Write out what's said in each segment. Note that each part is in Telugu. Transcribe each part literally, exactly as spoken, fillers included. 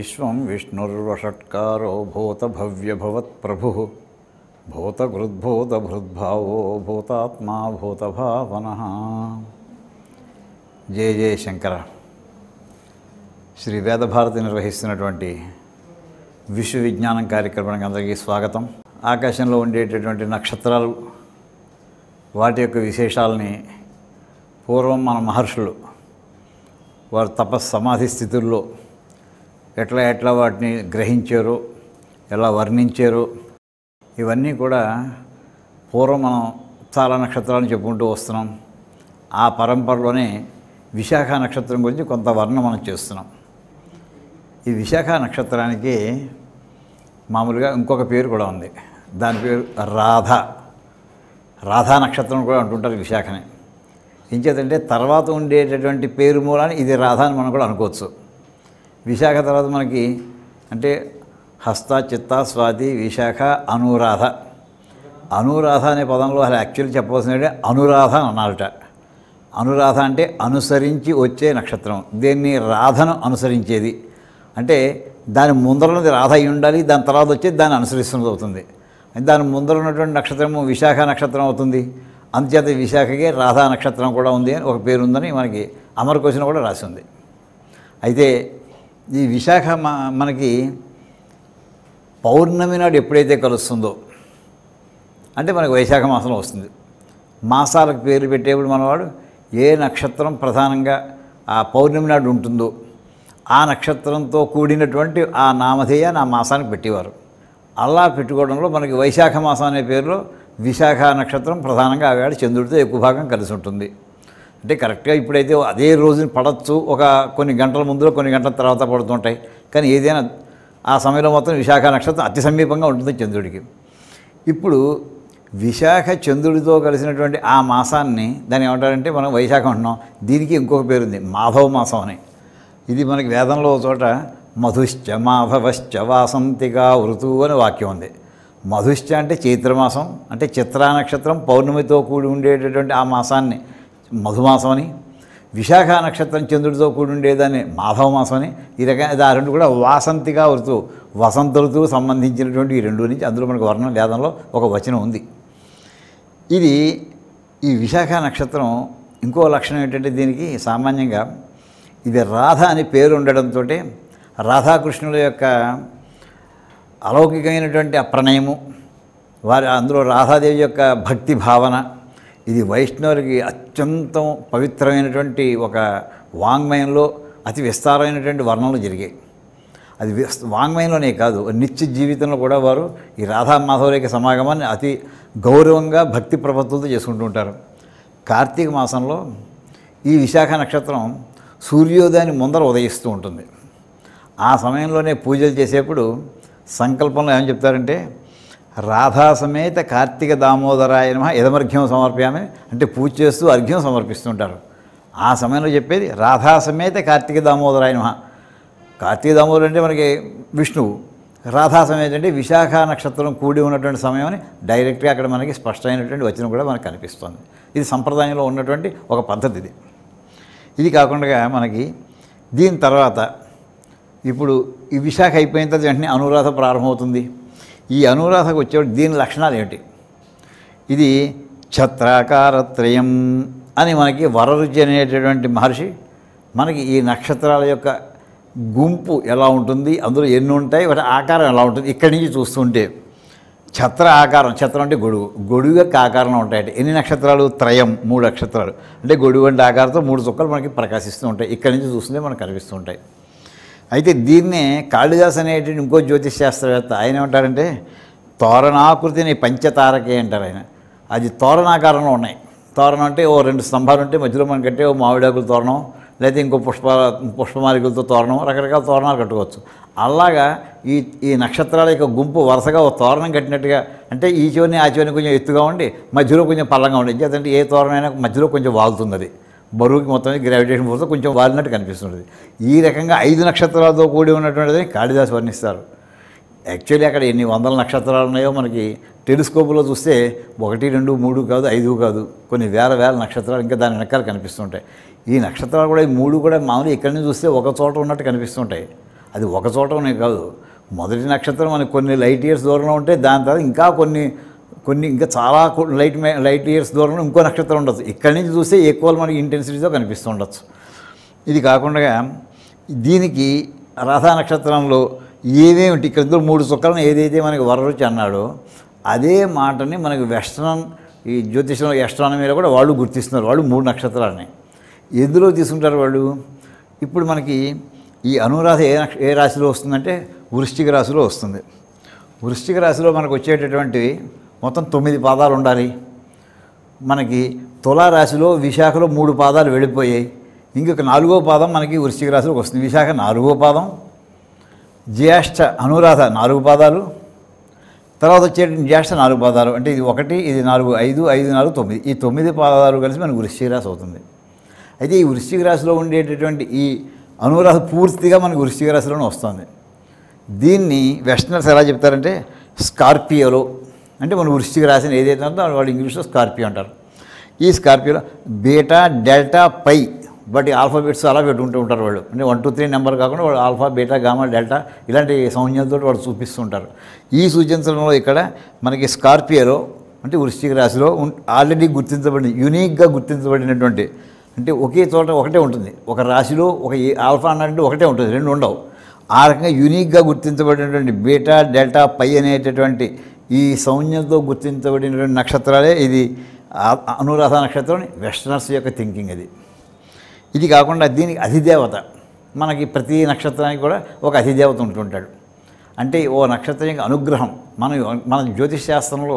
విశ్వం విష్ణుర్వషట్కారో భూతభవ్యభవత్ప్రభుః భూతగృద్భూతభృద్భావో భూతాత్మా భూతభావనః. జయ జయ శంకర. శ్రీ వేదభారతి నిర్వహిస్తున్నటువంటి విశ్వ విజ్ఞానం కార్యక్రమానికి అందరికీ స్వాగతం. ఆకాశంలో ఉండేటటువంటి నక్షత్రాలు, వాటి యొక్క విశేషాలని పూర్వం మన మహర్షులు వారు తపస్ సమాధి స్థితుల్లో ఎట్లా ఎట్లా వాటిని గ్రహించారో, ఎలా వర్ణించారో, ఇవన్నీ కూడా పూర్వం మనం చాలా నక్షత్రాలను చెప్పుకుంటూ వస్తున్నాం. ఆ పరంపరలోనే విశాఖ నక్షత్రం గురించి కొంత వర్ణన మనం చేస్తున్నాం. ఈ విశాఖ నక్షత్రానికి మామూలుగా ఇంకొక పేరు కూడా ఉంది. దాని పేరు రాధ. రాధా నక్షత్రం కూడా అంటుంటారు విశాఖని. ఏం చేతంటే తర్వాత ఉండేటటువంటి పేరు మూలాన్ని ఇది రాధా అని మనం కూడా అనుకోవచ్చు. విశాఖ తర్వాత మనకి అంటే హస్త, చిత్త, స్వాతి, విశాఖ, అనురాధ. అనురాధ అనే పదంలో అసలు యాక్చువల్లీ చెప్పవలసిందంటే అనురాధ అని అన్నారట. అనురాధ అంటే అనుసరించి వచ్చే నక్షత్రం. దీన్ని రాధను అనుసరించేది అంటే దాని ముందరన్నది రాధ అయి ఉండాలి, దాని తర్వాత వచ్చేది దాన్ని అనుసరిస్తున్నది అవుతుంది. దాని ముందర ఉన్నటువంటి నక్షత్రము విశాఖ నక్షత్రం అవుతుంది. అందుచేత విశాఖకే రాధా నక్షత్రం కూడా ఉంది అని ఒక పేరు ఉందని మనకి అమరకోశంలో కూడా రాసి ఉంది. అయితే ఈ విశాఖ మనకి పౌర్ణమి నాడు ఎప్పుడైతే కలుస్తుందో అంటే మనకి వైశాఖ మాసంలో వస్తుంది. మాసాలకు పేర్లు పెట్టేప్పుడు మనవాడు ఏ నక్షత్రం ప్రధానంగా ఆ పౌర్ణమి నాడు ఉంటుందో ఆ నక్షత్రంతో కూడినటువంటి ఆ నామధేయాన్ని ఆ మాసానికి పెట్టేవారు. అలా పెట్టుకోవడంలో మనకి వైశాఖ మాసం అనే పేరులో విశాఖ నక్షత్రం ప్రధానంగా ఆవేళ చంద్రుడితో ఎక్కువ భాగం కలిసి ఉంటుంది. అంటే కరెక్ట్గా ఇప్పుడైతే అదే రోజుని పడవచ్చు, ఒక కొన్ని గంటల ముందులో కొన్ని గంటల తర్వాత పడుతుంటాయి. కానీ ఏదైనా ఆ సమయంలో మొత్తం విశాఖ నక్షత్రం అతి సమీపంగా ఉంటుంది చంద్రుడికి. ఇప్పుడు విశాఖ చంద్రుడితో కలిసినటువంటి ఆ మాసాన్ని దాన్ని ఏమంటారంటే మనం వైశాఖం అంటున్నాం. దీనికి ఇంకొక పేరు ఉంది, మాధవ మాసం అని. ఇది మనకి వేదంలో చోట మధుశ్చ మాధవశ్చ వాసంతిగా ఋతువు అని వాక్యం ఉంది. మధుశ్చ అంటే చైత్రమాసం, అంటే చిత్రా నక్షత్రం పౌర్ణమితో కూడి ఉండేటటువంటి ఆ మాసాన్ని మధుమాసం అని, విశాఖ నక్షత్రం చంద్రుడితో కూడి ఉండేదాన్ని మాధవ మాసం అని. ఈ రకంగా ఆ రెండు కూడా వాసంతిగా ఋతువు, వసంత ఋతువు సంబంధించినటువంటి ఈ రెండు నుంచి అందులో మనకు వర్ణన వేదంలో ఒక వచనం ఉంది. ఇది ఈ విశాఖ నక్షత్రం ఇంకో లక్షణం ఏంటంటే దీనికి సామాన్యంగా ఇది రాధ అని పేరు ఉండడంతో రాధాకృష్ణుల యొక్క అలౌకికమైనటువంటి ఆ ప్రణయము, వారి అందులో రాధాదేవి యొక్క భక్తి భావన, ఇది వైష్ణవులకి అత్యంతం పవిత్రమైనటువంటి ఒక వాంగ్మయంలో అతి విస్తారమైనటువంటి వర్ణనలు జరిగాయి. అది వాంగ్మయంలోనే కాదు, నిత్య జీవితంలో కూడా వారు ఈ రాధా మాధవుల సమాగమాన్ని అతి గౌరవంగా భక్తి ప్రపత్తులతో చేసుకుంటూ ఉంటారు. కార్తీక మాసంలో ఈ విశాఖ నక్షత్రం సూర్యోదయాన్ని ముందర ఉదయిస్తూ ఉంటుంది. ఆ సమయంలోనే పూజలు చేసేప్పుడు సంకల్పంలో ఏమని చెప్తారంటే రాధా సమేత కార్తీక దామోదరాయ నమః యదమర్ఘ్యం సమర్ప్యామి అంటే పూజ చేస్తూ అర్ఘ్యం సమర్పిస్తుంటారు. ఆ సమయంలో చెప్పేది రాధా సమేత కార్తీక దామోదరాయ నమః. కార్తీక దామోదరుడు అంటే మనకి విష్ణువు, రాధా సమేత అంటే విశాఖ నక్షత్రం కూడి ఉన్నటువంటి సమయం అని డైరెక్ట్గా అక్కడ మనకి స్పష్టమైనటువంటి వచనం కూడా మనకు కనిపిస్తుంది. ఇది సంప్రదాయంలో ఉన్నటువంటి ఒక పద్ధతి. ఇది ఇది కాకుండా మనకి దీని తర్వాత ఇప్పుడు ఈ విశాఖ అయిపోయిన తర్వాత వెంటనే అనురాధ ప్రారంభమవుతుంది. ఈ అనురాధకు వచ్చేవాడు దీని లక్షణాలు ఏమిటి? ఇది ఛత్రాకారత్రయం అని మనకి వరరుచి అనేటటువంటి మహర్షి మనకి ఈ నక్షత్రాల యొక్క గుంపు ఎలా ఉంటుంది, అందులో ఎన్ని ఉంటాయి, వాటి ఆకారం ఎలా ఉంటుంది ఇక్కడి నుంచి చూస్తుంటే ఛత్ర ఆకారం, ఛత్రం అంటే గొడుగు, గొడుగు యొక్క ఆకారంలో ఉంటాయి. ఎన్ని నక్షత్రాలు? త్రయం, మూడు నక్షత్రాలు. అంటే గొడుగు అంటే ఆకారంతో మూడు చుక్కలు మనకి ప్రకాశిస్తూ ఉంటాయి. ఇక్కడి నుంచి చూస్తుంటే మనకు కనిపిస్తూ ఉంటాయి. అయితే దీన్నే కాళిదాస్ అనేటువంటి ఇంకో జ్యోతిష్ శాస్త్రవేత్త ఆయన ఏమంటారంటే తోరణాకృతిని పంచతారకే అంటారు ఆయన. అది తోరణాకారంలో ఉన్నాయి. తోరణం అంటే ఓ రెండు స్తంభాలు ఉంటే మధ్యలో మనం కట్టే ఓ మామిడాకుల తోరణం, లేకపోతే ఇంకో పుష్ప పుష్పమాలికలతో తోరణం, రకరకాల తోరణాలు కట్టుకోవచ్చు. అలాగా ఈ ఈ నక్షత్రాల యొక్క గుంపు వరుసగా ఒక తోరణం కట్టినట్టుగా, అంటే ఈ చివరిని ఆ చివరిని కొంచెం ఎత్తుగా ఉండి మధ్యలో కొంచెం పల్లంగా ఉండి, ఎందుకంటే ఏ తోరణమైనా మధ్యలో కొంచెం వాలుతుంది. అది బరువుకి మొత్తం గ్రావిటేషన్ ఫోర్స్తో కొంచెం వాలినట్టు కనిపిస్తుంది. ఈ రకంగా ఐదు నక్షత్రాలతో కూడి ఉన్నటువంటిది కాళిదాస్ వర్ణిస్తారు. యాక్చువల్లీ అక్కడ ఎన్ని వందల నక్షత్రాలు ఉన్నాయో మనకి టెలిస్కోపులో చూస్తే ఒకటి రెండు మూడు కాదు ఐదు కాదు కొన్ని వేల వేల నక్షత్రాలు ఇంకా దాని వెనకాల కనిపిస్తుంటాయి. ఈ నక్షత్రాలు కూడా ఈ మూడు కూడా మామూలుగా ఇక్కడి నుంచి చూస్తే ఒక చోట ఉన్నట్టు కనిపిస్తుంటాయి. అది ఒక చోటనే కాదు. మొదటి నక్షత్రం మనకి కొన్ని లైట్ ఇయర్స్ దూరంలో ఉంటే దాని తర్వాత ఇంకా కొన్ని కొన్ని ఇంకా చాలా లైట్ లైట్ ఇయర్స్ దూరంలో ఇంకో నక్షత్రం ఉండొచ్చు. ఇక్కడి నుంచి చూస్తే ఈక్వల్ మనకి ఇంటెన్సిటీతో కనిపిస్తూ ఉండొచ్చు. ఇది కాకుండా దీనికి రాధా నక్షత్రంలో ఏమేమిటి ఇక్కడ మూడు చుక్కలను ఏదైతే మనకి వరరుచి అన్నాడో అదే మాటని మనకి వెస్ట్రన్ ఈ జ్యోతిషంలో ఎస్ట్రానమీలో కూడా వాళ్ళు గుర్తిస్తున్నారు. వాళ్ళు మూడు నక్షత్రాలని ఎందులో తీసుకుంటారు వాళ్ళు. ఇప్పుడు మనకి ఈ అనురాధ ఏ నక్ష ఏ రాశిలో వస్తుందంటే వృశ్చిక రాశిలో వస్తుంది. వృశ్చిక రాశిలో మనకు వచ్చేటటువంటివి మొత్తం తొమ్మిది పాదాలు ఉండాలి. మనకి తులారాశిలో విశాఖలో మూడు పాదాలు వెళ్ళిపోయాయి. ఇంకొక నాలుగో పాదం మనకి వృశ్చిక రాశిలోకి వస్తుంది. విశాఖ నాలుగో పాదం, జ్యేష్ఠ అనురాధ నాలుగు పాదాలు, తర్వాత వచ్చే జ్యేష్ఠ నాలుగు పాదాలు. అంటే ఇది ఒకటి, ఇది నాలుగు, ఐదు, ఐదు నాలుగు తొమ్మిది. ఈ తొమ్మిది పాదాలు కలిసి మనకు వృశ్చిక రాశి అవుతుంది. అయితే ఈ వృశ్చిక రాశిలో ఉండేటటువంటి ఈ అనురాధ పూర్తిగా మనకు వృశ్చిక రాశిలోనే వస్తుంది. దీన్ని వెస్టర్నర్స్ ఎలా చెప్తారంటే స్కార్పియోలో, అంటే మన వృశ్చిక రాశిని ఏదైతే ఉందో వాళ్ళు ఇంగ్లీష్లో స్కార్పియో అంటారు. ఈ స్కార్పియోలో beta, delta, pi but alphabets అలా పెట్టుకుంటూ ఉంటారు వాళ్ళు. అంటే వన్ టూ త్రీ నెంబర్ కాకుండా వాళ్ళు ఆల్ఫా, బీటా, గామా, డెల్టా ఇలాంటి సంజ్ఞలతో వాళ్ళు చూపిస్తుంటారు. ఈ సూచించడంలో ఇక్కడ మనకి స్కార్పియోలో అంటే వృశ్చిక రాశిలో ఆల్రెడీ గుర్తించబడిన యూనిక్గా గుర్తించబడినటువంటి, అంటే ఒకే చోట ఒకటే ఉంటుంది. ఒక రాశిలో ఒక ఆల్ఫా అన్నట్టు ఒకటే ఉంటుంది, రెండు ఉండవు. ఆ రకంగా యూనిక్గా గుర్తించబడినటువంటి బీటా, డెల్టా, పై అనేటటువంటి ఈ సంజ్ఞతో గుర్తించబడినటువంటి నక్షత్రాలే ఇది అనురాధ నక్షత్రం. వెస్టర్నర్స్ యొక్క థింకింగ్ అది. ఇది కాకుండా దీనికి అధిదేవత, మనకి ప్రతి నక్షత్రానికి కూడా ఒక అధిదేవత ఉంటుంటాడు. అంటే ఓ నక్షత్రం యొక్క అనుగ్రహం. మనం మన జ్యోతిష్ శాస్త్రంలో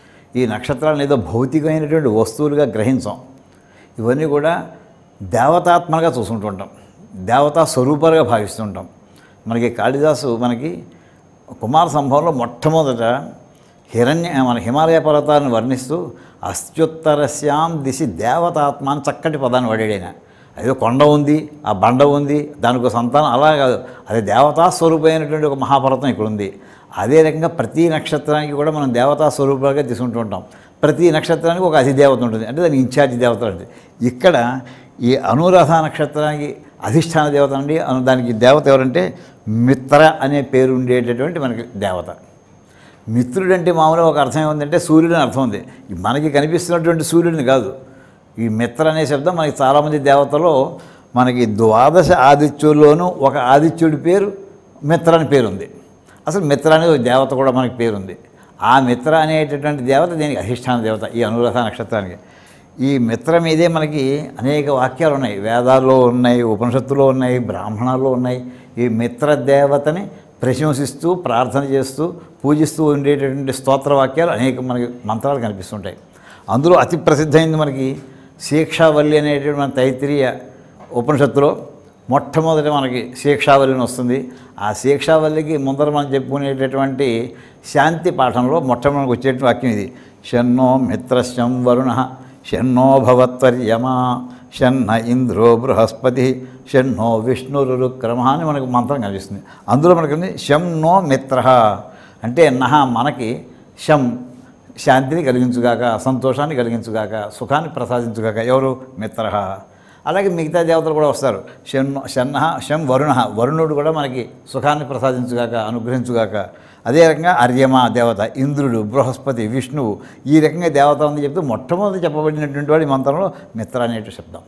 ఈ నక్షత్రాలను ఏదో భౌతికమైనటువంటి వస్తువులుగా గ్రహించాం. ఇవన్నీ కూడా దేవతాత్మలుగా చూసుకుంటుంటాం, దేవతా స్వరూపాలుగా భావిస్తుంటాం. మనకి కాళిదాసు మనకి కుమార సంభవంలో మొట్టమొదట హిరణ్య మన హిమాలయ పర్వతాలను వర్ణిస్తూ అత్యుత్తరస్యాం దిశి దేవతాత్మ అని చక్కటి పదాన్ని వాడాడైనా. అదే కొండ ఉంది, ఆ బండ ఉంది, దానికి ఒక సంతానం అలా కాదు, అదే దేవతా స్వరూపమైనటువంటి ఒక మహాపర్వతం ఇక్కడ ఉంది. అదే రకంగా ప్రతి నక్షత్రానికి కూడా మనం దేవతా స్వరూపాలుగా తీసుకుంటూ ఉంటాం. ప్రతి నక్షత్రానికి ఒక అధిదేవత ఉంటుంది, అంటే దానికి ఇన్ఛార్జి దేవత ఉంటుంది. ఇక్కడ ఈ అనురాధ నక్షత్రానికి అధిష్టాన దేవత అండి. దానికి దేవత ఎవరంటే మిత్ర అనే పేరు ఉండేటటువంటి మనకి దేవత. మిత్రుడు అంటే మామూలుగా ఒక అర్థం ఏముందంటే సూర్యుడు అని అర్థం ఉంది. మనకి కనిపిస్తున్నటువంటి సూర్యుడిని కాదు. ఈ మిత్ర అనే శబ్దం మనకి చాలామంది దేవతలో మనకి ద్వాదశ ఆదిత్యుల్లోనూ ఒక ఆదిత్యుడి పేరు మిత్ర అని పేరు ఉంది. అసలు మిత్ర అనేది ఒక దేవత కూడా మనకి పేరుంది. ఆ మిత్ర అనేటటువంటి దేవత దీనికి అధిష్టాన దేవత ఈ అనురాధ నక్షత్రానికి. ఈ మిత్ర మీదే మనకి అనేక వాక్యాలు ఉన్నాయి, వేదాల్లో ఉన్నాయి, ఉపనిషత్తులో ఉన్నాయి, బ్రాహ్మణాల్లో ఉన్నాయి. ఈ మిత్ర దేవతని ప్రశంసిస్తూ ప్రార్థన చేస్తూ పూజిస్తూ ఉండేటటువంటి స్తోత్ర వాక్యాలు అనేక మనకి మంత్రాలు కనిపిస్తుంటాయి. అందులో అతి ప్రసిద్ధమైంది మనకి శిక్షావల్లి అనేటువంటి మన తైత్తిరీయ ఉపనిషత్తులో మొట్టమొదటి మనకి శిక్షావల్లిని వస్తుంది. ఆ శిక్షావల్లికి ముందర మనం చెప్పుకునేటటువంటి శాంతి పాఠంలో మొట్టమొదటి వచ్చేటువంటి వాక్యం ఇది. షన్నో మిత్రశం వరుణ షన్నో భవత్వర్యమా షన్న ఇంద్రో బృహస్పతి షన్నో విష్ణురుక్రమ అని మనకు మంత్రం కనిపిస్తుంది. అందులో మనకి శం నో మిత్ర అంటే నహ మనకి శం శాంతిని కలిగించుగాక, సంతోషాన్ని కలిగించుగాక, సుఖాన్ని ప్రసాదించుగాక. ఎవరు? మిత్ర. అలాగే మిగతా దేవతలు కూడా వస్తారు. షన్నో షన్న శం వరుణ, వరుణుడు కూడా మనకి సుఖాన్ని ప్రసాదించుగాక, అనుగ్రహించుగాక. అదే రకంగా అర్యమా దేవత, ఇంద్రుడు, బృహస్పతి, విష్ణువు, ఈ రకంగా దేవత అని చెప్తూ మొట్టమొదటి చెప్పబడినటువంటి వాడు ఈ మంత్రంలో మిత్ర అనేటువంటి శబ్దం.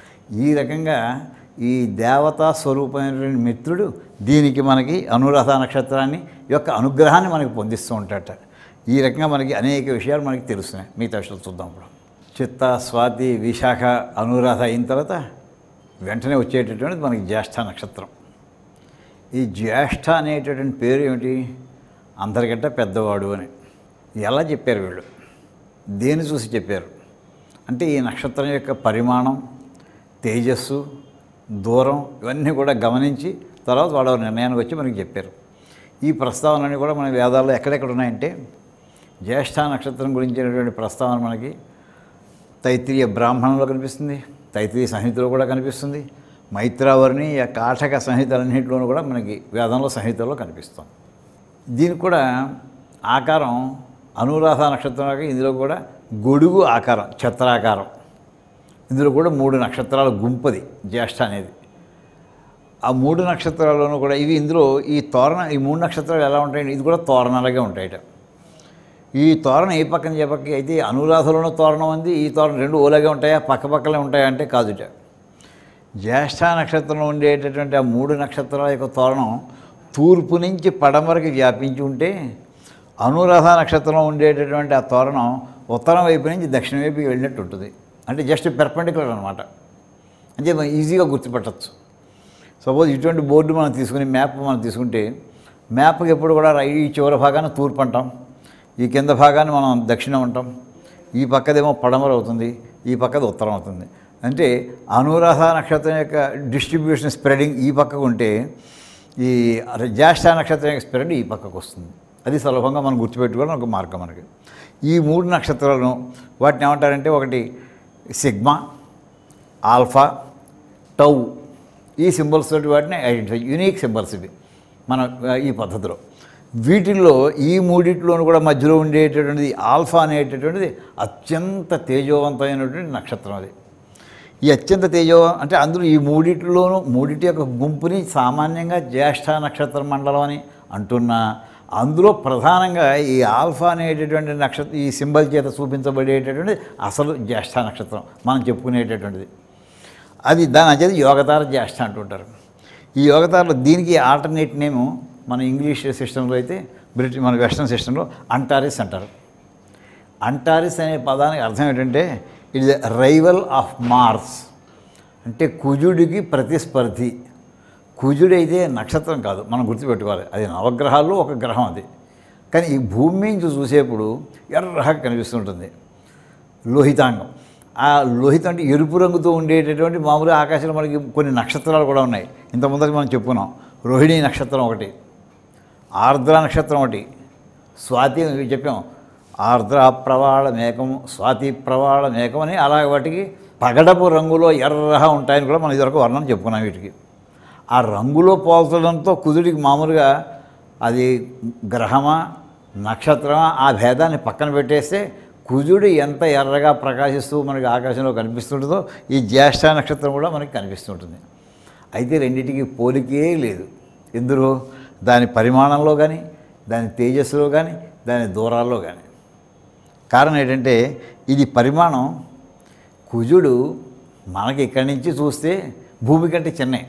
ఈ రకంగా ఈ దేవతా స్వరూపమైనటువంటి మిత్రుడు దీనికి మనకి అనురాధ నక్షత్రాన్ని యొక్క అనుగ్రహాన్ని మనకి పొందిస్తూ ఉంటాడట. ఈ రకంగా మనకి అనేక విషయాలు మనకి తెలుస్తున్నాయి. మిగతా విషయాలు చూద్దాం. ఇప్పుడు చిత్త, స్వాతి, విశాఖ, అనురాధ అయిన తర్వాత వెంటనే వచ్చేటటువంటిది మనకి జ్యేష్ఠ నక్షత్రం. ఈ జ్యేష్ఠ అనేటటువంటి పేరు ఏమిటి? అందరికంటే పెద్దవాడు అని. ఎలా చెప్పారు వీళ్ళు? దేని చూసి చెప్పారు అంటే ఈ నక్షత్రం యొక్క పరిమాణం, తేజస్సు, దూరం ఇవన్నీ కూడా గమనించి తర్వాత వాళ్ళ నిర్ణయానికి వచ్చి మనకి చెప్పారు. ఈ ప్రస్తావనలన్నీ కూడా మన వేదాల్లో ఎక్కడెక్కడ ఉన్నాయంటే జ్యేష్ఠ నక్షత్రం గురించినటువంటి ప్రస్తావన మనకి తైత్తిరీయ బ్రాహ్మణంలో కనిపిస్తుంది, తైత్తిరీయ సంహితలో కూడా కనిపిస్తుంది, మైత్రావరిణి కాఠక సంహితలన్నింటిలోనూ కూడా మనకి వేదంలో సంహితలో కనిపిస్తుంది. దీనికి కూడా ఆకారం అనురాధ నక్షత్రం, ఇందులో కూడా గొడుగు ఆకారం, ఛత్రాకారం. ఇందులో కూడా మూడు నక్షత్రాల గుంపది జ్యేష్ఠ అనేది. ఆ మూడు నక్షత్రాల్లోనూ కూడా ఇవి ఇందులో ఈ తోరణ ఈ మూడు నక్షత్రాలు ఎలా ఉంటాయండి, ఇది కూడా తోరణాలుగా ఉంటాయట. ఈ తోరణం ఏ పక్కన ఏ పక్క అయితే అనురాధలోనూ తోరణం ఉంది, ఈ తోరణం రెండు ఓలాగే ఉంటాయా, పక్క పక్కనే ఉంటాయా అంటే కాదుట. జ్యేష్ఠ నక్షత్రంలో ఉండేటటువంటి ఆ మూడు నక్షత్రాల యొక్క తోరణం తూర్పు నుంచి పడమరకి వ్యాపించి ఉంటే, అనురాధ నక్షత్రంలో ఉండేటటువంటి ఆ తోరణం ఉత్తరం వైపు నుంచి దక్షిణ వైపుకి వెళ్ళినట్టు ఉంటుంది. అంటే జస్ట్ పెర్పెండిక్యులర్ అనమాట. అంటే మనం ఈజీగా గుర్తుపట్టచ్చు. సపోజ్ ఇటువంటి బోర్డు మనం తీసుకుని మ్యాప్ మనం తీసుకుంటే, మ్యాప్కి ఎప్పుడు కూడా ఈ చివరి భాగాన్ని తూర్పు అంటాం, ఈ కింద భాగాన్ని మనం దక్షిణం అంటాం, ఈ పక్కదేమో పడమర అవుతుంది, ఈ పక్కది ఉత్తరం అవుతుంది. అంటే అనురాధ నక్షత్రం యొక్క డిస్ట్రిబ్యూషన్ స్ప్రెడింగ్ ఈ పక్కకు ఉంటే, ఈ జ్యేష్ఠ నక్షత్రం యొక్క స్ప్రెడ్ ఈ పక్కకు వస్తుంది. అది సులభంగా మనం గుర్తుపెట్టుకోవడం ఒక మార్గం మనకి. ఈ మూడు నక్షత్రాలను వాటిని ఏమంటారంటే, ఒకటి సిగ్మా, ఆల్ఫా, టౌ, ఈ సింబల్స్ తోటి వాటిని ఐడెంటిఫై, యూనిక్ సింబల్స్ ఇవి మన ఈ పద్ధతిలో. వీటిల్లో ఈ మూడిట్లోనూ కూడా మధ్యలో ఉండేటటువంటిది ఆల్ఫా అనేటటువంటిది అత్యంత తేజోవంతమైనటువంటి నక్షత్రం. అది ఈ అత్యంత తేజో అంటే అందులో ఈ మూడిట్లోనూ మూడిటి యొక్క గుంపుని సామాన్యంగా జ్యేష్ఠ నక్షత్ర మండలం అని అంటున్నా, అందులో ప్రధానంగా ఈ ఆల్ఫా అనేటటువంటి నక్షత్రం ఈ సింబల్ చేత చూపించబడేటటువంటిది అసలు జ్యేష్ఠ నక్షత్రం మనం చెప్పుకునేటటువంటిది. అది దాని అంచేది యోగతార జ్యేష్ఠ అంటుంటారు. ఈ యోగతారలో దీనికి ఆల్టర్నేట్ నేము మన ఇంగ్లీష్ సిస్టంలో అయితే, బ్రిటిష్ మన వెస్ట్రన్ సిస్టంలో అంటారిస్ అంటారు. అంటారిస్ అనే పదానికి అర్థం ఏంటంటే, it is rival of Mars, అంటే కుజుడికి ప్రతిస్పర్ధి. కుజుడైతే నక్షత్రం కాదు, మనం గుర్తుపెట్టుకోవాలి, అది నవగ్రహాల్లో ఒక గ్రహం అది. కానీ ఈ భూమి నుంచి చూసేప్పుడు ఎర్రగా కనిపిస్తుంటుంది లోహితాంగం. ఆ లోహితం అంటే ఎరుపు రంగుతో ఉండేటటువంటి మామూలుగా ఆకాశంలో మనకి కొన్ని నక్షత్రాలు కూడా ఉన్నాయి. ఇంత ముందర మనం చెప్పుకున్నాం, రోహిణి నక్షత్రం ఒకటి, ఆర్ద్ర నక్షత్రం ఒకటి, స్వాతి చెప్పాం, ఆర్ద్ర ప్రవాళ మేకం, స్వాతి ప్రవాళ మేకం అని అలాగే వాటికి పగడపు రంగులో ఎర్రగా ఉంటాయని కూడా మనం ఇదివరకు వర్ణన చెప్పుకున్నాం. వీటికి ఆ రంగులో పోల్చడంతో కుజుడికి మామూలుగా అది గ్రహమా నక్షత్రమా ఆ భేదాన్ని పక్కన పెట్టేస్తే కుజుడు ఎంత ఎర్రగా ప్రకాశిస్తూ మనకి ఆకాశంలో కనిపిస్తుంటుందో ఈ జ్యేష్ఠ నక్షత్రం కూడా మనకి కనిపిస్తుంటుంది. అయితే రెండింటికి పోలికే లేదు. ఎందులో దాని పరిమాణంలో కానీ, దాని తేజస్సులో కానీ, దాని దూరాల్లో కానీ. కారణం ఏంటంటే, ఇది పరిమాణం కుజుడు మనకి ఇక్కడి నుంచి చూస్తే భూమి కంటే చిన్నే.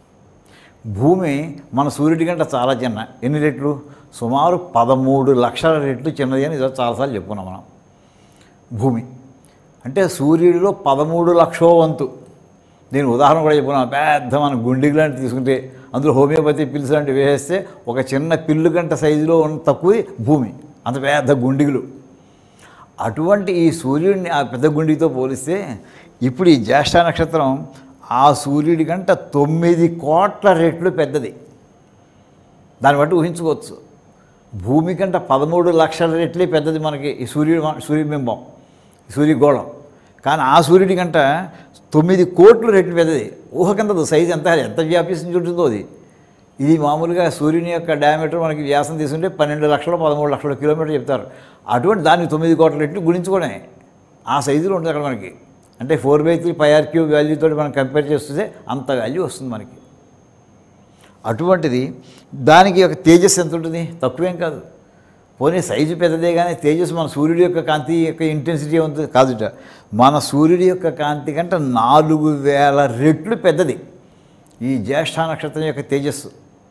భూమి మన సూర్యుడి కంటే చాలా చిన్న. ఎన్ని రెట్లు? సుమారు పదమూడు లక్షల రెట్లు చిన్నది అని ఇదో చాలాసార్లు చెప్పుకున్నాం మనం. భూమి అంటే సూర్యుడిలో పదమూడు లక్షో వంతు. నేను ఉదాహరణ కూడా చెప్పుకున్నాను. పెద్ద మన గుండికి లాంటి తీసుకుంటే అందులో హోమియోపతి పిల్స్ లాంటివి వేస్తే ఒక చిన్న పిల్లు గంట సైజులో ఉన్న తక్కువ భూమి, అంత పెద్ద గుండిగులు. అటువంటి ఈ సూర్యుడిని ఆ పెద్ద గుండితో పోలిస్తే ఇప్పుడు ఈ జ్యేష్ఠ నక్షత్రం ఆ సూర్యుడి కంట తొమ్మిది కోట్ల రెట్లు పెద్దది. దాన్ని బట్టి ఊహించుకోవచ్చు. భూమి కంట పదమూడు లక్షల రెట్లే పెద్దది మనకి ఈ సూర్యుడు సూర్యబింబం, సూర్యగోళం. కానీ ఆ సూర్యుడి కంట తొమ్మిది కోట్ల రెట్లు పెద్దది. ఊహకంతదు సైజు ఎంత ఎంత వ్యాపిస్తుంది ఉంటుందో అది. ఇది మామూలుగా సూర్యుని యొక్క డయామీటర్ మనకి వ్యాసం తీసుకుంటే పన్నెండు లక్షలు పదమూడు లక్షల కిలోమీటర్ చెప్తారు. అటువంటి దాన్ని తొమ్మిది కోట్ల రెట్లు గుణించుకోవడమే ఆ సైజులో ఉంటుంది అక్కడ మనకి. అంటే four by three pi r cube వాల్యూతో మనం కంపేర్ చేస్తే అంత వాల్యూ వస్తుంది మనకి. అటువంటిది దానికి ఒక తేజస్సు ఎంత ఉంటుంది? తక్కువేం కాదు. పోనీ సైజు పెద్దదే కానీ తేజస్సు మన సూర్యుడి యొక్క కాంతి యొక్క ఇంటెన్సిటీ ఉంటుంది కాదుట. మన సూర్యుడి యొక్క కాంతి కంటే నాలుగు వేల రెట్లు పెద్దది ఈ జ్యేష్ఠ నక్షత్రం యొక్క తేజస్సు.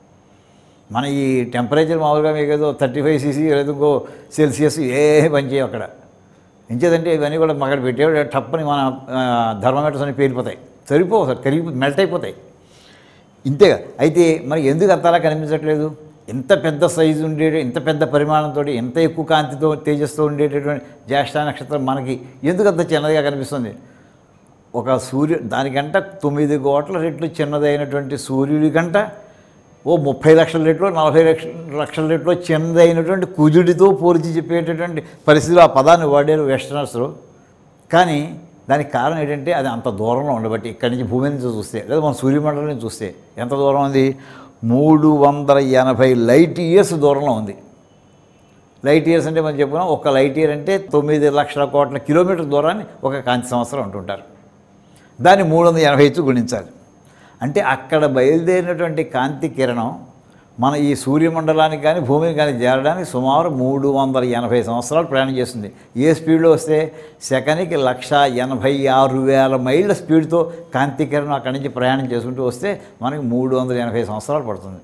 మన ఈ టెంపరేచర్ మామూలుగా మీకు ఏదో థర్టీ ఫైవ్ సీసీ లేదా ఇంకో సెల్సియస్ ఏ పనిచేయవు అక్కడ. ఎంచేదంటే ఇవన్నీ కూడా అక్కడ పెట్టే టప్పని మన థర్మామీటర్స్ అన్ని పేలిపోతాయి, సరిపోవు సార్, కరిగి మెల్ట్ అయిపోతాయి. ఇంతేగా. అయితే మరి ఎందుకు అంతలా కనిపించట్లేదు? ఎంత పెద్ద సైజు ఉండే, ఇంత పెద్ద పరిమాణంతో, ఎంత ఎక్కువ కాంతితో తేజస్తో ఉండేటటువంటి జ్యేష్ఠ నక్షత్రం మనకి ఎందుకు అంత చిన్నదిగా కనిపిస్తుంది? ఒక సూర్యు దానికంట తొమ్మిది కోట్ల రెట్లు చిన్నదైనటువంటి సూర్యుడి కంట ఓ ముప్పై లక్షల రెట్లు నలభై లక్షల లక్షల రెట్లు చిన్నదైనటువంటి కుజుడితో పోల్చి చెప్పేటటువంటి పరిస్థితిలో ఆ పదాన్ని వాడారు వెస్టర్నర్స్. కానీ దానికి కారణం ఏంటంటే అది అంత దూరంలో ఉండబట్టి. ఇక్కడి నుంచి భూమి నుంచి చూస్తే లేదా మన సూర్యమండలం నుంచి చూస్తే ఎంత దూరం ఉంది? మూడు వందల ఎనభై లైట్ ఇయర్స్ దూరంలో ఉంది. లైట్ ఇయర్స్ అంటే మనం చెప్పుకున్నాం, ఒక లైట్ ఇయర్ అంటే తొమ్మిది లక్షల కోట్ల కిలోమీటర్ దూరాన్ని ఒక కాంతి సంవత్సరం అంటుంటారు. దాన్ని మూడు వందల ఎనభై ఇచ్చి గుణించాలి. అంటే అక్కడ బయలుదేరినటువంటి కాంతి కిరణం మన ఈ సూర్యమండలానికి కానీ భూమికి కానీ చేరడానికి సుమారు మూడు వందల ఎనభై సంవత్సరాలు ప్రయాణం చేస్తుంది. ఏ స్పీడ్లో వస్తే సెకనికి లక్ష ఎనభై ఆరు వేల మైళ్ళ స్పీడ్తో కాంతి కిరణం అక్కడి నుంచి ప్రయాణం చేసుకుంటూ వస్తే మనకి మూడు వందల ఎనభై సంవత్సరాలు పడుతుంది.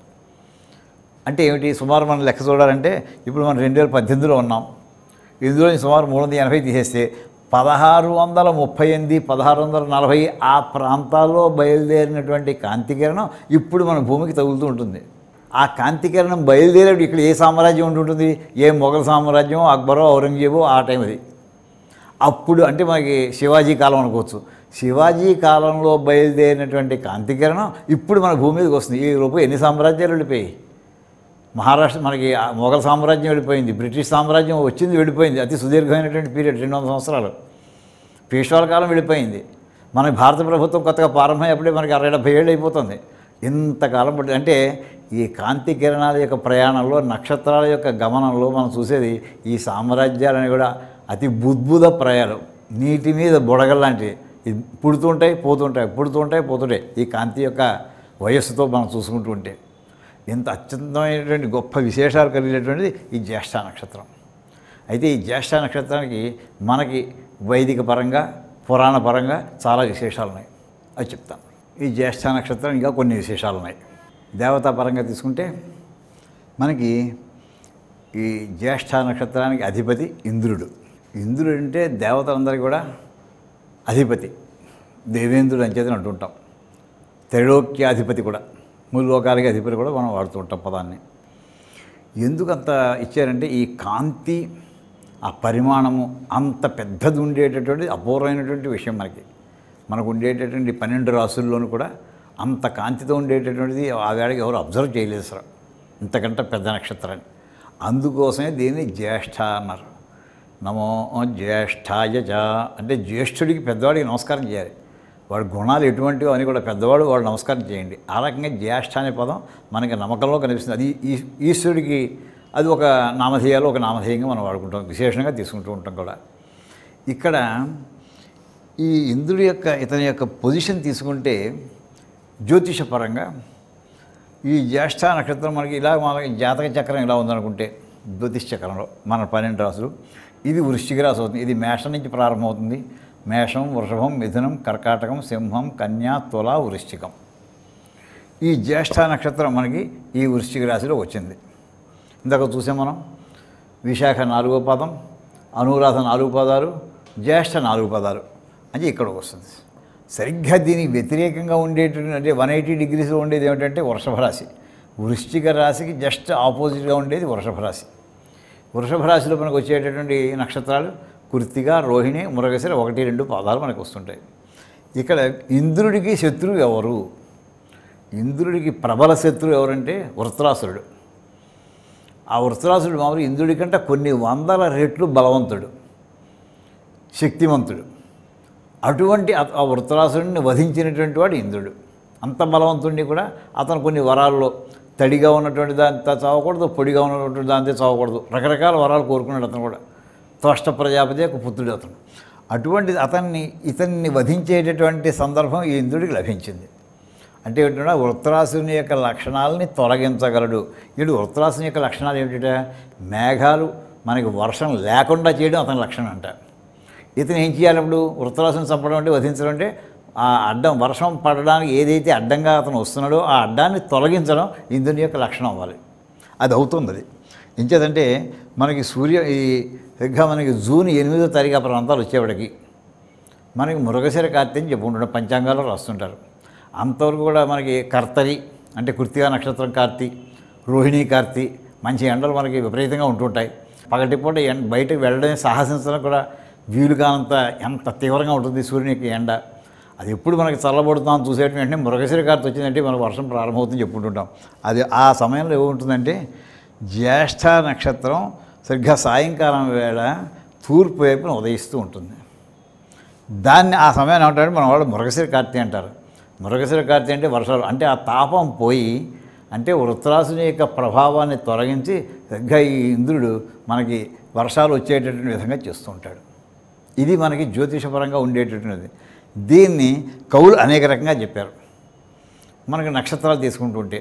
అంటే ఏమిటి, సుమారు మనం లెక్క చూడాలంటే ఇప్పుడు మనం రెండు వేల పద్దెనిమిదిలో ఉన్నాం. ఇందులో సుమారు మూడు వందల ఎనభై తీసేస్తే పదహారు వందల ముప్పై ఎనిమిది పదహారు వందల నలభై ఆ ప్రాంతాల్లో బయలుదేరినటువంటి కాంతి కిరణం ఇప్పుడు మన భూమికి తగులుతూ ఉంటుంది. ఆ కాంతి కిరణం బయలుదేరేప్పుడు ఇక్కడ ఏ సామ్రాజ్యం ఉంటుంటుంది, ఏ మొఘల్ సామ్రాజ్యం, అక్బరో ఔరంగజేబో ఆ టైం అది. అప్పుడు అంటే మనకి శివాజీ కాలం అనుకోవచ్చు. శివాజీ కాలంలో బయలుదేరినటువంటి కాంతి కిరణం ఇప్పుడు మన భూమి మీదకి వస్తుంది. ఈ లోపు ఎన్ని సామ్రాజ్యాలు వెళ్ళిపోయాయి. మహారాష్ట్ర మనకి మొఘల్ సామ్రాజ్యం వెళ్ళిపోయింది, బ్రిటిష్ సామ్రాజ్యం వచ్చింది వెళ్ళిపోయింది, అతి సుదీర్ఘమైనటువంటి పీరియడ్ రెండు వందల సంవత్సరాలు. పేష్వాల కాలం వెళ్ళిపోయింది. మనకి భారత ప్రభుత్వం కొత్తగా ప్రారంభమైనప్పుడే మనకి అరవై డెబ్బై ఏళ్ళు అయిపోతుంది. ఇంతకాలం పట్టి అంటే ఈ కాంతి కిరణాల యొక్క ప్రయాణంలో, నక్షత్రాల యొక్క గమనంలో మనం చూసేది ఈ సామ్రాజ్యాలని కూడా అతి బుద్భుత ప్రయాణం. నీటి మీద బుడగల్లాంటివి పుడుతుంటాయి పోతుంటాయి, పుడుతుంటాయి పోతుంటాయి. ఈ కాంతి యొక్క వయస్సుతో మనం చూసుకుంటూ ఉంటే ఎంత అత్యంతమైనటువంటి గొప్ప విశేషాలు కలిగినటువంటిది ఈ జ్యేష్ఠ నక్షత్రం. అయితే ఈ జ్యేష్ఠ నక్షత్రానికి మనకి వైదిక పరంగా, పురాణ పరంగా చాలా విశేషాలు ఉన్నాయి. అది చెప్తాను. ఈ జ్యేష్ఠ నక్షత్రం ఇంకా కొన్ని విశేషాలు ఉన్నాయి. దేవతా పరంగా తీసుకుంటే మనకి ఈ జ్యేష్ఠ నక్షత్రానికి అధిపతి ఇంద్రుడు. ఇంద్రుడు అంటే దేవతలందరికీ కూడా అధిపతి, దేవేంద్రుడు అంచేతని అంటుంటాం. త్రైలోక్యాధిపతి కూడా, మూడు లోకాలకి అధిపతి కూడా మనం వాడుతూ ఉంటాం పదాన్ని. ఎందుకంత ఇచ్చారంటే ఈ కాంతి, ఆ పరిమాణము అంత పెద్దది ఉండేటటువంటి అపూర్వమైనటువంటి విషయం. మనకి మనకు ఉండేటటువంటి పన్నెండు రాసుల్లోనూ కూడా అంత కాంతితో ఉండేటటువంటిది ఆ వేళకి ఎవరు అబ్జర్వ్ చేయలేదు సార్, ఇంతకంటే పెద్ద నక్షత్రాన్ని. అందుకోసమే దీన్ని జ్యేష్ఠ అన్నారు. నమో జ్యేష్ఠాయ చ అంటే జ్యేష్ఠుడికి, పెద్దవాడికి నమస్కారం చేయాలి. వాడి గుణాలు ఎటువంటివో అని కూడా పెద్దవాడు వాడు నమస్కారం చేయండి. ఆ రకంగా జ్యేష్ఠ అనే పదం మనకి నమ్మకంలో కనిపిస్తుంది. అది ఈశ్వరుడికి అది ఒక నామధేయాలు, ఒక నామధేయంగా మనం వాడుకుంటాం, విశేషంగా తీసుకుంటూ ఉంటాం కూడా. ఇక్కడ ఈ ఇంద్రుడి యొక్క ఇతని యొక్క పొజిషన్ తీసుకుంటే జ్యోతిషపరంగా ఈ జ్యేష్ఠ నక్షత్రం మనకి ఇలా మనకి జాతక చక్రం ఇలా ఉందనుకుంటే జ్యోతిష్ చక్రంలో మన పన్నెండు రాసులు, ఇది వృశ్చిక రాశి అవుతుంది. ఇది మేషం నుంచి ప్రారంభమవుతుంది. మేషం, వృషభం, మిథునం, కర్కాటకం, సింహం, కన్యా, తుల, వృశ్చికం. ఈ జ్యేష్ఠ నక్షత్రం మనకి ఈ వృశ్చిక రాశిలో వచ్చింది. ఇందాక చూసాం మనం. విశాఖ నాలుగో పదం, అనురాధ నాలుగు పదాలు, జ్యేష్ఠ నాలుగు పదాలు అని ఇక్కడికి వస్తుంది. సరిగ్గా దీనికి వ్యతిరేకంగా ఉండేటువంటి అంటే వన్ ఎయిటీ డిగ్రీస్లో ఉండేది ఏమిటంటే వృషభ రాశి. వృశ్చిక రాశికి జస్ట్ ఆపోజిట్గా ఉండేది వృషభ రాశి. వృషభ రాశిలో మనకు వచ్చేటటువంటి నక్షత్రాలు కృత్తిక, రోహిణి, మృగశిర ఒకటి రెండు పాదాలు మనకు వస్తుంటాయి. ఇక్కడ ఇంద్రుడికి శత్రువు ఎవరు? ఇంద్రుడికి ప్రబల శత్రువు ఎవరంటే వృత్రాసురుడు. ఆ వృత్రాసురుడు మామూలు ఇంద్రుడి కంటే కొన్ని వందల రెట్లు బలవంతుడు, శక్తివంతుడు. అటువంటి ఆ వృత్రాసురుడిని వధించినటువంటి వాడు ఇంద్రుడు. అంత బలవంతుడిని కూడా అతను కొన్ని వరాల్లో తడిగా ఉన్నటువంటి దాంతో చావకూడదు, పొడిగా ఉన్నటువంటి దాంతో చావకూడదు, రకరకాల వరాలు కోరుకున్నాడు అతను కూడా. త్వష్ట ప్రజాపతి ఒక పుత్రుడు అతను. అటువంటిది అతన్ని ఇతన్ని వధించేటటువంటి సందర్భం ఈ ఇంద్రుడికి లభించింది. అంటే ఏంటంటే వృత్రాసుని యొక్క లక్షణాలని తొలగించగలడు. వీడు వృత్రాసుని యొక్క లక్షణాలు ఏమిటంటే మేఘాలు మనకి వర్షం లేకుండా చేయడం అతని లక్షణం అంట. ఇతను ఏం చేయాలప్పుడు వృత్రాసుని చంపడం అంటే, వధించడం అంటే ఆ అడ్డం, వర్షం పడడానికి ఏదైతే అడ్డంగా అతను వస్తున్నాడో ఆ అడ్డాన్ని తొలగించడం ఇంద్రుని యొక్క లక్షణం అవ్వాలి. అది అవుతుంది. అది ఎంచేదంటే మనకి సూర్య ఈ సరిగ్గా మనకి జూన్ ఎనిమిదో తారీఖు ఆ ప్రాంతాలు వచ్చేవాడికి మనకి మృగశిర కార్తె అని చెప్పుకుంటుంటాం, పంచాంగాల్లో రాస్తుంటారు. అంతవరకు కూడా మనకి కర్తరి అంటే కృత్తికా నక్షత్రం కార్తీ, రోహిణీ కార్తీ మంచి ఎండలు మనకి విపరీతంగా ఉంటుంటాయి. పగటిపూట ఎండ బయటకు వెళ్ళడమే సాహసించడం కూడా వీలు కానంత ఎంత తీవ్రంగా ఉంటుంది సూర్యుని యొక్క ఎండ. అది ఎప్పుడు మనకి చల్లబడుతాం చూసేట వెంటనే మృగశిర కార్తె వచ్చిందంటే మనకు వర్షం ప్రారంభమవుతుందని చెప్పుకుంటుంటాం. అది ఆ సమయంలో ఏముంటుందంటే జ్యేష్ఠ నక్షత్రం సరిగ్గా సాయంకాలం వేళ తూర్పు వైపున ఉదయిస్తూ ఉంటుంది. దాన్ని ఆ సమయాన్ని ఏమంటారంటే మన వాళ్ళు మృగశిర కార్తె అంటారు. మృగశిర కార్తె అంటే వర్షాలు అంటే ఆ తాపం పోయి అంటే వృత్రాసుని యొక్క ప్రభావాన్ని తొలగించి సరిగ్గా ఈ ఇంద్రుడు మనకి వర్షాలు వచ్చేటటువంటి విధంగా చేస్తూ ఉంటాడు. ఇది మనకి జ్యోతిషపరంగా ఉండేటటువంటిది. దీన్ని కవులు అనేక రకంగా చెప్పారు. మనకి నక్షత్రాలు తీసుకుంటుంటే,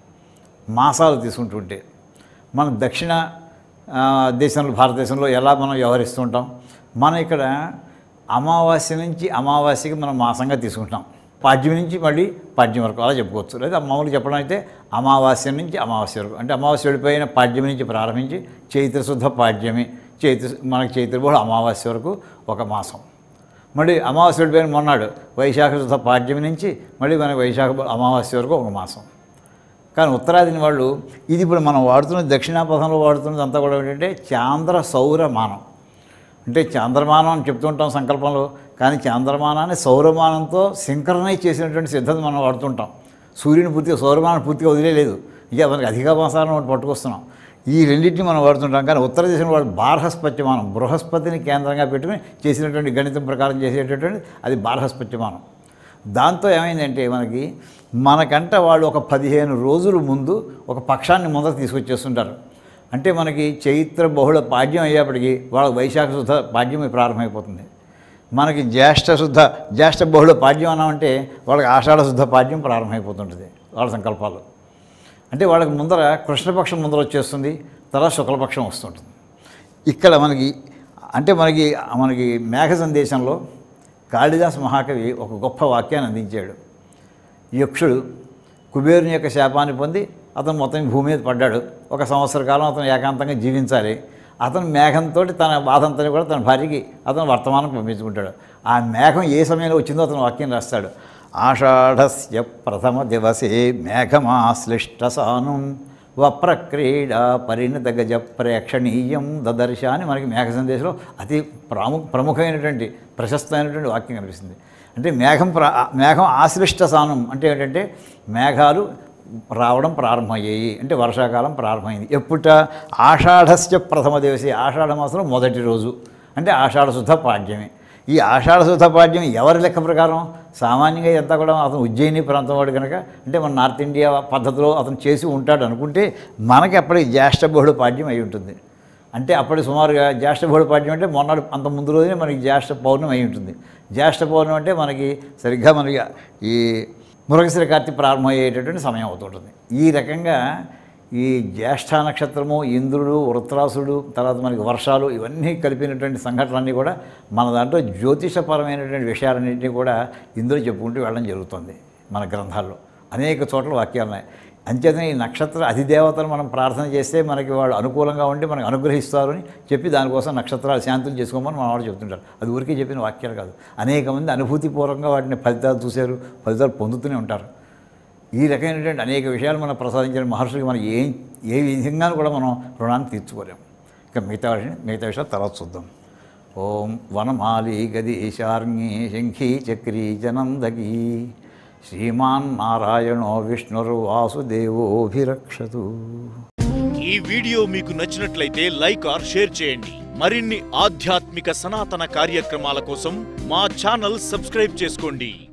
మాసాలు తీసుకుంటుంటే, మన దక్షిణ దేశంలో భారతదేశంలో ఎలా మనం వ్యవహరిస్తూ ఉంటాం, మనం ఇక్కడ అమావాస్య నుంచి అమావాస్యకి మనం మాసంగా తీసుకుంటాం. పాడ్యం నుంచి మళ్ళీ పాడ్యం వరకు అలా చెప్పుకోవచ్చు. లేదా మామూలుగా చెప్పడం అయితే అమావాస్య నుంచి అమావాస్య వరకు, అంటే అమావాస్య వెళ్ళిపోయిన పాడ్యం నుంచి ప్రారంభించి చైత్రశుద్ధ పాడ్యమి, చైత్ర మనకి చైత్రబోహ అమావాస్య వరకు ఒక మాసం. మళ్ళీ అమావాస్య వెళ్ళిపోయిన మొన్నాడు వైశాఖ శుద్ధ పాడ్యమి నుంచి మళ్ళీ మనకి వైశాఖ అమావాస్య వరకు ఒక మాసం. కానీ ఉత్తరాదిని వాళ్ళు ఇది ఇప్పుడు మనం వాడుతున్న దక్షిణాపథంలో వాడుతున్నది అంతా కూడా ఏంటంటే చాంద్ర సౌరమానం. అంటే చాంద్రమానం అని చెప్తుంటాం సంకల్పంలో, కానీ చాంద్రమానాన్ని సౌరమానంతో సింక్రనైజ్ చేసినటువంటి సిద్ధత మనం వాడుతుంటాం. సూర్యుని పూర్తిగా సౌరమానం పూర్తిగా వదిలేదు, ఇక మనకి అధిక మాసాలను ఒకటి పట్టుకొస్తున్నాం. ఈ రెండింటిని మనం వాడుతుంటాం. కానీ ఉత్తర దేశంలో వాళ్ళు బార్హస్పత్యమానం, బృహస్పతిని కేంద్రంగా పెట్టుకుని చేసినటువంటి గణితం ప్రకారం చేసేటటువంటి అది బార్హస్పత్యమానం. దాంతో ఏమైందంటే మనకి మనకంట వాళ్ళు ఒక పదిహేను రోజుల ముందు ఒక పక్షాన్ని ముందర తీసుకొచ్చేస్తుంటారు. అంటే మనకి చైత్ర బహుళ పాడ్యం అయ్యేప్పటికీ వాళ్ళ వైశాఖ శుద్ధ పాడ్యం ప్రారంభమైపోతుంది. మనకి జ్యేష్ఠ శుద్ధ జ్యేష్ఠ బహుళ పాడ్యం అన్నామంటే వాళ్ళకి ఆషాఢ శుద్ధ పాడ్యం ప్రారంభమైపోతుంటుంది వాళ్ళ సంకల్పాలు. అంటే వాళ్ళకి ముందర కృష్ణపక్షం ముందర వచ్చేస్తుంది, తర్వాత శుక్లపక్షం వస్తుంటుంది. ఇక్కడ మనకి అంటే మనకి మనకి మేఘ సందేశంలో కాళిదాస్ మహాకవి ఒక గొప్ప వాక్యాన్ని అందించాడు. యక్షుడు కుబేరుని యొక్క శాపాన్ని పొంది అతను మొత్తం భూమి మీద పడ్డాడు. ఒక సంవత్సర కాలం అతను ఏకాంతంగా జీవించాలి. అతను మేఘంతో తన బాధంతా కూడా తన భార్యకి అతను వర్తమానం పంపించుకుంటాడు. ఆ మేఘం ఏ సమయంలో వచ్చిందో అతను వాక్యం రాస్తాడు. ఆషాఢస్య ప్రథమ దివసే మేఘమాశ్లిష్ట సానుం వప్రక్రీడ పరిణత గజ ప్రేక్షణీయం దదర్శ అని మనకి మేఘ సందేశంలో అతి ప్రాము ప్రముఖమైనటువంటి ప్రశస్తమైనటువంటి వాక్యం కనిపిస్తుంది. అంటే మేఘం ప్రా మేఘం ఆశ్లిష్ట సానం అంటే ఏంటంటే మేఘాలు రావడం ప్రారంభమయ్యాయి, అంటే వర్షాకాలం ప్రారంభమైంది. ఎప్పుట ఆషాఢస్య ప్రథమ దివసే, ఆషాఢ మాసంలో మొదటి రోజు, అంటే ఆషాఢ శుద్ధ పాడ్యమే. ఈ ఆషాఢ శుద్ధ పాడ్యం ఎవరి లెక్క ప్రకారం సామాన్యంగా ఎంత కూడా అతను ఉజ్జయిని ప్రాంతం వాడు కనుక, అంటే మన నార్త్ ఇండియా పద్ధతిలో అతను చేసి ఉంటాడు అనుకుంటే మనకి అప్పటికి జ్యేష్ఠ బహుళ పాడ్యం అయి ఉంటుంది. అంటే అప్పటి సుమారుగా జ్యేష్ఠ బహుళ పాడ్యం అంటే మొన్నటి అంత ముందు రోజునే మనకి జ్యేష్ఠ పౌర్ణమి అయి ఉంటుంది. జ్యేష్ఠ పౌర్ణమి అంటే మనకి సరిగ్గా మనకి ఈ మృగశిర కార్తీ ప్రారంభమయ్యేటటువంటి సమయం అవుతుంటుంది. ఈ రకంగా ఈ జ్యేష్ఠ నక్షత్రము, ఇంద్రుడు, వృత్రాసుడు, తర్వాత మనకి వర్షాలు, ఇవన్నీ కలిపినటువంటి సంఘటనలన్నీ కూడా మన దాంట్లో జ్యోతిషపరమైనటువంటి విషయాలన్నింటినీ కూడా ఇందులో చెప్పుకుంటూ వెళ్ళడం జరుగుతుంది. మన గ్రంథాల్లో అనేక చోట్ల వాక్యాలు ఉన్నాయి. అంచేతనే ఈ నక్షత్ర అధిదేవతలు మనం ప్రార్థన చేస్తే మనకి వాళ్ళు అనుకూలంగా ఉండి మనకు అనుగ్రహిస్తారు అని చెప్పి దానికోసం నక్షత్రాలు శాంతులు చేసుకోమని మన వాళ్ళు చెప్తుంటారు. అది ఊరికే చెప్పిన వాక్యాలు కాదు. అనేక మంది అనుభూతిపూర్వకంగా వాటిని ఫలితాలు చూశారు, ఫలితాలు పొందుతూనే ఉంటారు. ఈ రకమైనటువంటి అనేక విషయాలు మనం ప్రసాదించిన మహర్షులకి మనం ఏ ఏ విధంగా కూడా మనం రుణాన్ని తీర్చుకోలేము. ఇక మిగతా విషయం మిగతా విషయాలు తర్వాత చూద్దాం. ఓం వనమాలి గదీశార్ణి శంఖీ చక్రీ జనందకీ శ్రీమాన్ నారాయణో విష్ణురు వాసుదేవోభిరక్షతు. ఈ వీడియో మీకు నచ్చినట్లయితే లైక్ ఆర్ షేర్ చేయండి. మరిన్ని ఆధ్యాత్మిక సనాతన కార్యక్రమాల కోసం మా ఛానల్ సబ్స్క్రైబ్ చేసుకోండి.